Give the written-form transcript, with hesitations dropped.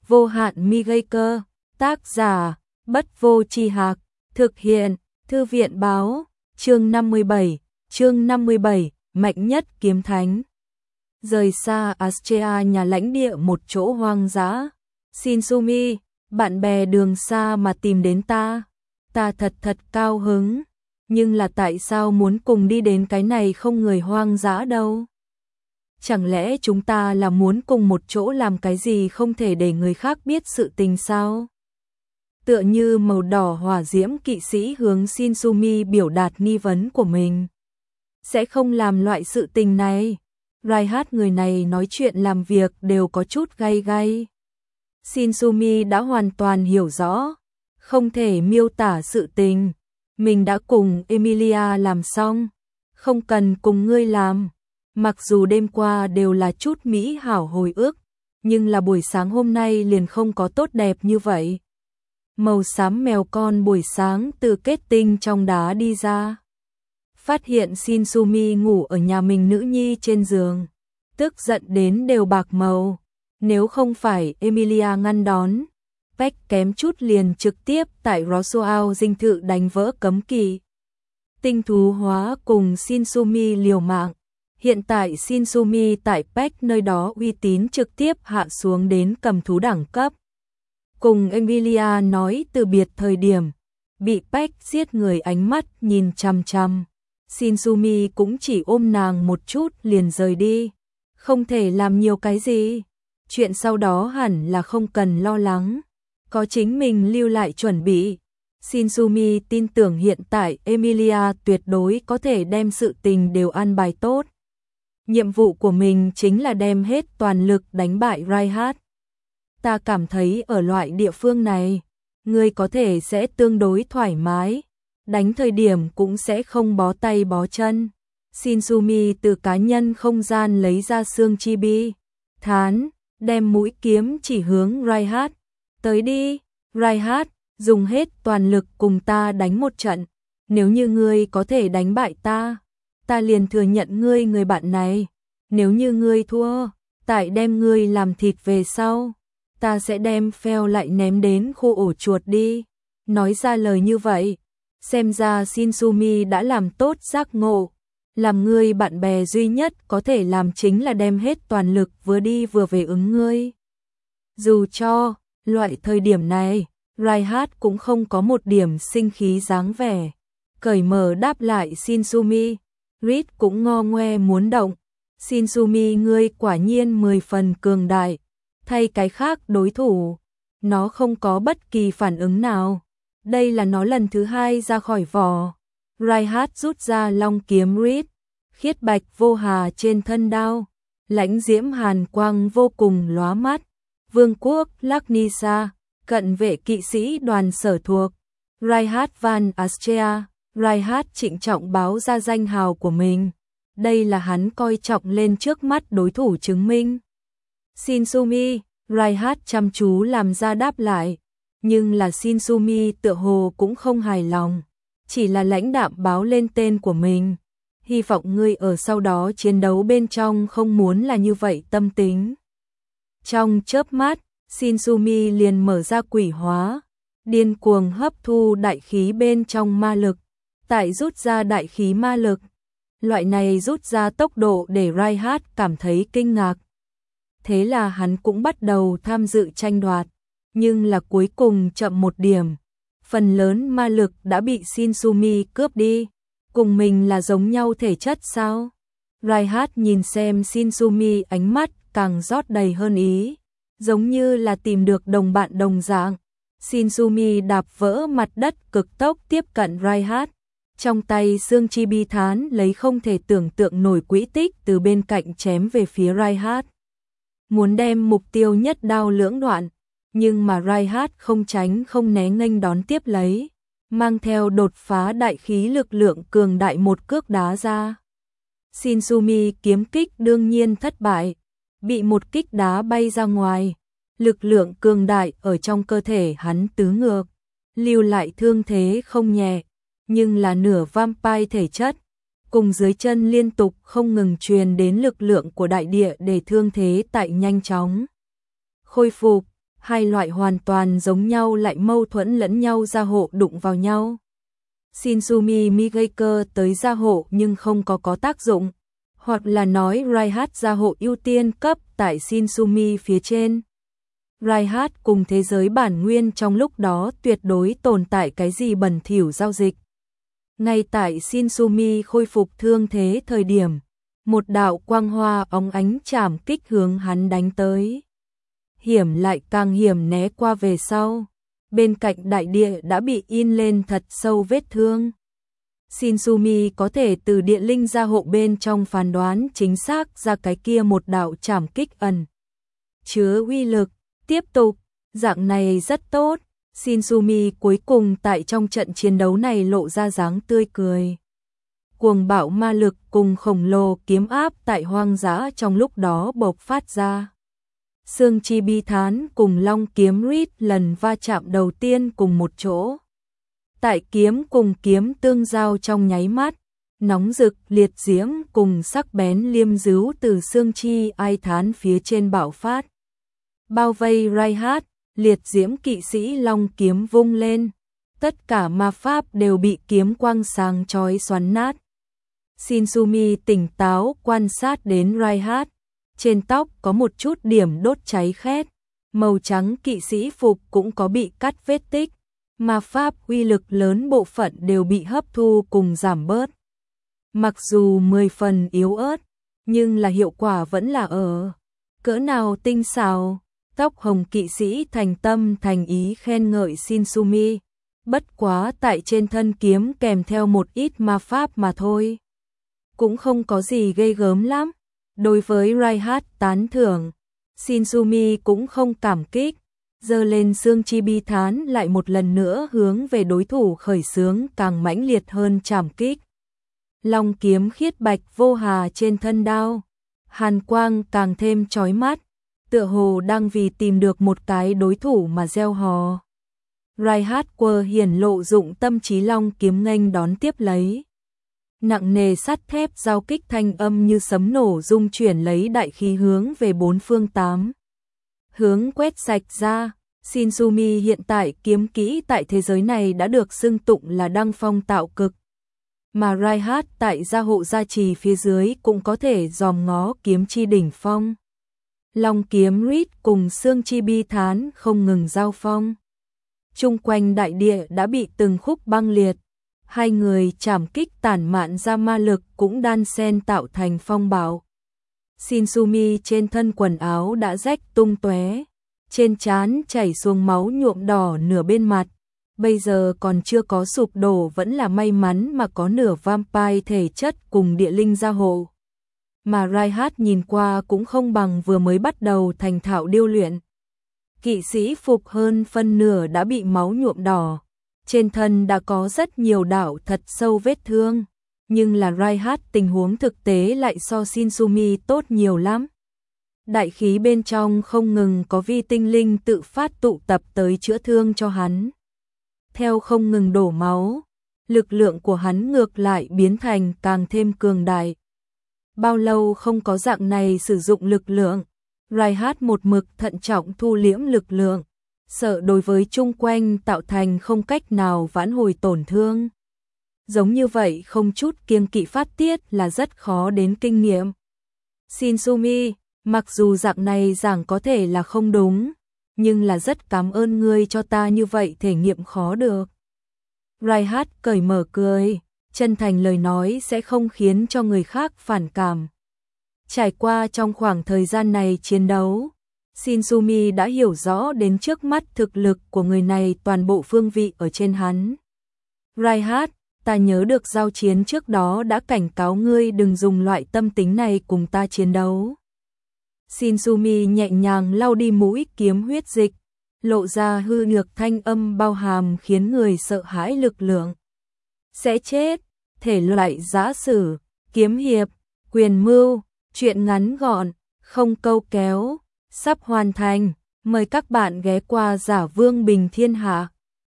Vô hạn mi gây cơ, tác giả, Bất Vô Tri Hạc, thực hiện, Thư viện báo, chương 57, mạnh nhất kiếm thánh. Rời xa Astrea, nhà lãnh địa một chỗ hoang dã. Shinsumi, bạn bè đường xa mà tìm đến ta thật cao hứng, nhưng là tại sao muốn cùng đi đến cái này không người hoang dã đâu? Chẳng lẽ chúng ta là muốn cùng một chỗ làm cái gì không thể để người khác biết sự tình sao? Tựa như màu đỏ hỏa diễm kỵ sĩ hướng Shinsumi biểu đạt nghi vấn của mình. Sẽ không làm loại sự tình này. Raihat người này nói chuyện làm việc đều có chút gay gay. Shinsumi đã hoàn toàn hiểu rõ, không thể miêu tả sự tình. Mình đã cùng Emilia làm xong, không cần cùng ngươi làm. Mặc dù đêm qua đều là chút mỹ hảo hồi ức, nhưng là buổi sáng hôm nay liền không có tốt đẹp như vậy. Màu xám mèo con buổi sáng từ kết tinh trong đá đi ra. Phát hiện Shinsumi ngủ ở nhà mình nữ nhi trên giường, tức giận đến đều bạc màu. Nếu không phải Emilia ngăn đón, Peck kém chút liền trực tiếp tại Rosoao dinh thự đánh vỡ cấm kỵ. Tinh thú hóa cùng Shinsumi liều mạng. Hiện tại Shinsumi tại Peck nơi đó uy tín trực tiếp hạ xuống đến cầm thú đẳng cấp. Cùng Emilia nói từ biệt thời điểm, bị Peck giết người ánh mắt nhìn chằm chằm. Shinsumi cũng chỉ ôm nàng một chút liền rời đi. Không thể làm nhiều cái gì. Chuyện sau đó hẳn là không cần lo lắng. Có chính mình lưu lại chuẩn bị. Shinsumi tin tưởng hiện tại Emilia tuyệt đối có thể đem sự tình đều an bài tốt. Nhiệm vụ của mình chính là đem hết toàn lực đánh bại Raihat. Ta cảm thấy ở loại địa phương này, ngươi có thể sẽ tương đối thoải mái, đánh thời điểm cũng sẽ không bó tay bó chân. Shinsumi từ cá nhân không gian lấy ra xương chibi, thán, đem mũi kiếm chỉ hướng Raihat. Tới đi, Raihat, dùng hết toàn lực cùng ta đánh một trận. Nếu như ngươi có thể đánh bại ta, ta liền thừa nhận ngươi người bạn này. Nếu như ngươi thua, tại đem ngươi làm thịt về sau, ta sẽ đem phèo lại ném đến khu ổ chuột đi. Nói ra lời như vậy, xem ra Shinsumi đã làm tốt giác ngộ. Làm ngươi bạn bè duy nhất có thể làm chính là đem hết toàn lực vừa đi vừa về ứng ngươi. Dù cho, loại thời điểm này, Raihat cũng không có một điểm sinh khí dáng vẻ. Cởi mở đáp lại Shinsumi, Reed cũng ngo ngoe muốn động. Shinsumi ngươi quả nhiên 10 phần cường đại. Thay cái khác đối thủ, nó không có bất kỳ phản ứng nào. Đây là nó lần thứ 2 ra khỏi vỏ. Raihat rút ra long kiếm Reed, khiết bạch vô hà trên thân đao, lãnh diễm hàn quang vô cùng lóa mắt. Vương quốc Laknisa, cận vệ kỵ sĩ đoàn sở thuộc, Raihat Van Astrea. Raihat trịnh trọng báo ra danh hào của mình. Đây là hắn coi trọng lên trước mắt đối thủ chứng minh. Shinsumi, Raihat chăm chú làm ra đáp lại, nhưng là Shinsumi tựa hồ cũng không hài lòng, chỉ là lãnh đạm báo lên tên của mình. Hy vọng ngươi ở sau đó chiến đấu bên trong không muốn là như vậy tâm tính. Trong chớp mắt, Shinsumi liền mở ra quỷ hóa, điên cuồng hấp thu đại khí bên trong ma lực, tại rút ra đại khí ma lực. Loại này rút ra tốc độ để Raihat cảm thấy kinh ngạc. Thế là hắn cũng bắt đầu tham dự tranh đoạt, nhưng là cuối cùng chậm một điểm. Phần lớn ma lực đã bị Shinsumi cướp đi. Cùng mình là giống nhau thể chất sao? Raihat nhìn xem Shinsumi, ánh mắt càng rót đầy hơn ý, giống như là tìm được đồng bạn đồng dạng. Shinsumi đạp vỡ mặt đất cực tốc tiếp cận Raihat. Trong tay xương chibi thán lấy không thể tưởng tượng nổi quỹ tích từ bên cạnh chém về phía Raihat. Muốn đem mục tiêu nhất đao lưỡng đoạn, nhưng mà Raihat không tránh không né nghênh đón tiếp lấy, mang theo đột phá đại khí lực lượng cường đại một cước đá ra. Shinsumi kiếm kích đương nhiên thất bại, bị một kích đá bay ra ngoài. Lực lượng cường đại ở trong cơ thể hắn tứ ngược, lưu lại thương thế không nhẹ, nhưng là nửa vampire thể chất, cùng dưới chân liên tục không ngừng truyền đến lực lượng của đại địa để thương thế tại nhanh chóng khôi phục. hai loại hoàn toàn giống nhau lại mâu thuẫn lẫn nhau gia hộ đụng vào nhau. Shinsumi Migaker tới gia hộ nhưng không có tác dụng, hoặc là nói Raihat gia hộ ưu tiên cấp tại Shinsumi phía trên. Raihat cùng thế giới bản nguyên trong lúc đó tuyệt đối tồn tại cái gì bẩn thỉu giao dịch. Ngay tại Shinsumi khôi phục thương thế thời điểm, một đạo quang hoa óng ánh chảm kích hướng hắn đánh tới. Hiểm lại càng hiểm né qua về sau, bên cạnh đại địa đã bị in lên thật sâu vết thương. Shinsumi có thể từ địa linh gia hộ bên trong phán đoán chính xác ra cái kia một đạo chảm kích ẩn chứa uy lực. Tiếp tục, dạng này rất tốt. Shinsumi cuối cùng tại trong trận chiến đấu này lộ ra dáng tươi cười. Cuồng bạo ma lực cùng khổng lồ kiếm áp tại hoang dã trong lúc đó bộc phát ra. Xương chi bi thán cùng long kiếm rít lần va chạm đầu tiên cùng một chỗ. Tại kiếm cùng kiếm tương giao trong nháy mắt, nóng rực liệt diễm cùng sắc bén liêm dứu từ xương chi ai thán phía trên bạo phát. Bao vây Raihat, liệt diễm kỵ sĩ long kiếm vung lên, tất cả ma pháp đều bị kiếm quang sáng chói xoắn nát. Shinsumi tỉnh táo quan sát đến Raihat, trên tóc có một chút điểm đốt cháy khét, màu trắng kỵ sĩ phục cũng có bị cắt vết tích, ma pháp uy lực lớn bộ phận đều bị hấp thu cùng giảm bớt. Mặc dù 10 phần yếu ớt, nhưng là hiệu quả vẫn là ở cỡ nào tinh xảo. Tóc hồng kỵ sĩ thành tâm thành ý khen ngợi Shinsumi, bất quá tại trên thân kiếm kèm theo một ít ma pháp mà thôi. Cũng không có gì ghê gớm lắm. Đối với Raihat tán thưởng, Shinsumi cũng không cảm kích, giơ lên xương chi bi thán lại một lần nữa hướng về đối thủ khởi xướng càng mãnh liệt hơn chảm kích. Long kiếm khiết bạch vô hà trên thân đao, hàn quang càng thêm chói mắt, tựa hồ đang vì tìm được một cái đối thủ mà gieo hò. Raihat quơ hiển lộ dụng tâm trí long kiếm nghênh đón tiếp lấy. Nặng nề sắt thép giao kích thanh âm như sấm nổ rung chuyển lấy đại khí hướng về bốn phương tám hướng quét sạch ra. Shinsumi hiện tại kiếm kỹ tại thế giới này đã được xưng tụng là đăng phong tạo cực, mà Raihat tại gia hộ gia trì phía dưới cũng có thể dòm ngó kiếm chi đỉnh phong. Long kiếm rít cùng xương chi bi thán không ngừng giao phong. Chung quanh đại địa đã bị từng khúc băng liệt, hai người chảm kích tản mạn ra ma lực cũng đan xen tạo thành phong bạo. Shinsumi trên thân quần áo đã rách tung tóe, trên trán chảy xuống máu nhuộm đỏ nửa bên mặt, bây giờ còn chưa có sụp đổ vẫn là may mắn mà có nửa vampire thể chất cùng địa linh gia hộ. Mà Raihat nhìn qua cũng không bằng vừa mới bắt đầu thành thạo điêu luyện. Kỵ sĩ phục hơn phân nửa đã bị máu nhuộm đỏ, trên thân đã có rất nhiều đạo thật sâu vết thương, nhưng là Raihat tình huống thực tế lại so Shinsumi tốt nhiều lắm. Đại khí bên trong không ngừng có vi tinh linh tự phát tụ tập tới chữa thương cho hắn. Theo không ngừng đổ máu, lực lượng của hắn ngược lại biến thành càng thêm cường đại. Bao lâu không có dạng này sử dụng lực lượng, Raihat một mực thận trọng thu liễm lực lượng, sợ đối với chung quanh tạo thành không cách nào vãn hồi tổn thương. Giống như vậy không chút kiêng kỵ phát tiết là rất khó đến kinh nghiệm. Shinsumi, mặc dù dạng này giảng có thể là không đúng, nhưng là rất cảm ơn ngươi cho ta như vậy thể nghiệm khó được. Raihat cởi mở cười, chân thành lời nói sẽ không khiến cho người khác phản cảm. Trải qua trong khoảng thời gian này chiến đấu, Shinsumi đã hiểu rõ đến trước mắt thực lực của người này toàn bộ phương vị ở trên hắn. Raihat, ta nhớ được giao chiến trước đó đã cảnh cáo ngươi đừng dùng loại tâm tính này cùng ta chiến đấu. Shinsumi nhẹ nhàng lau đi mũi kiếm huyết dịch, lộ ra hư nhược thanh âm bao hàm khiến người sợ hãi lực lượng. Sẽ chết, thể loại giã sử, kiếm hiệp, quyền mưu, truyện ngắn gọn, không câu kéo, sắp hoàn thành. Mời các bạn ghé qua Giả Vương Bình Thiên Hạ.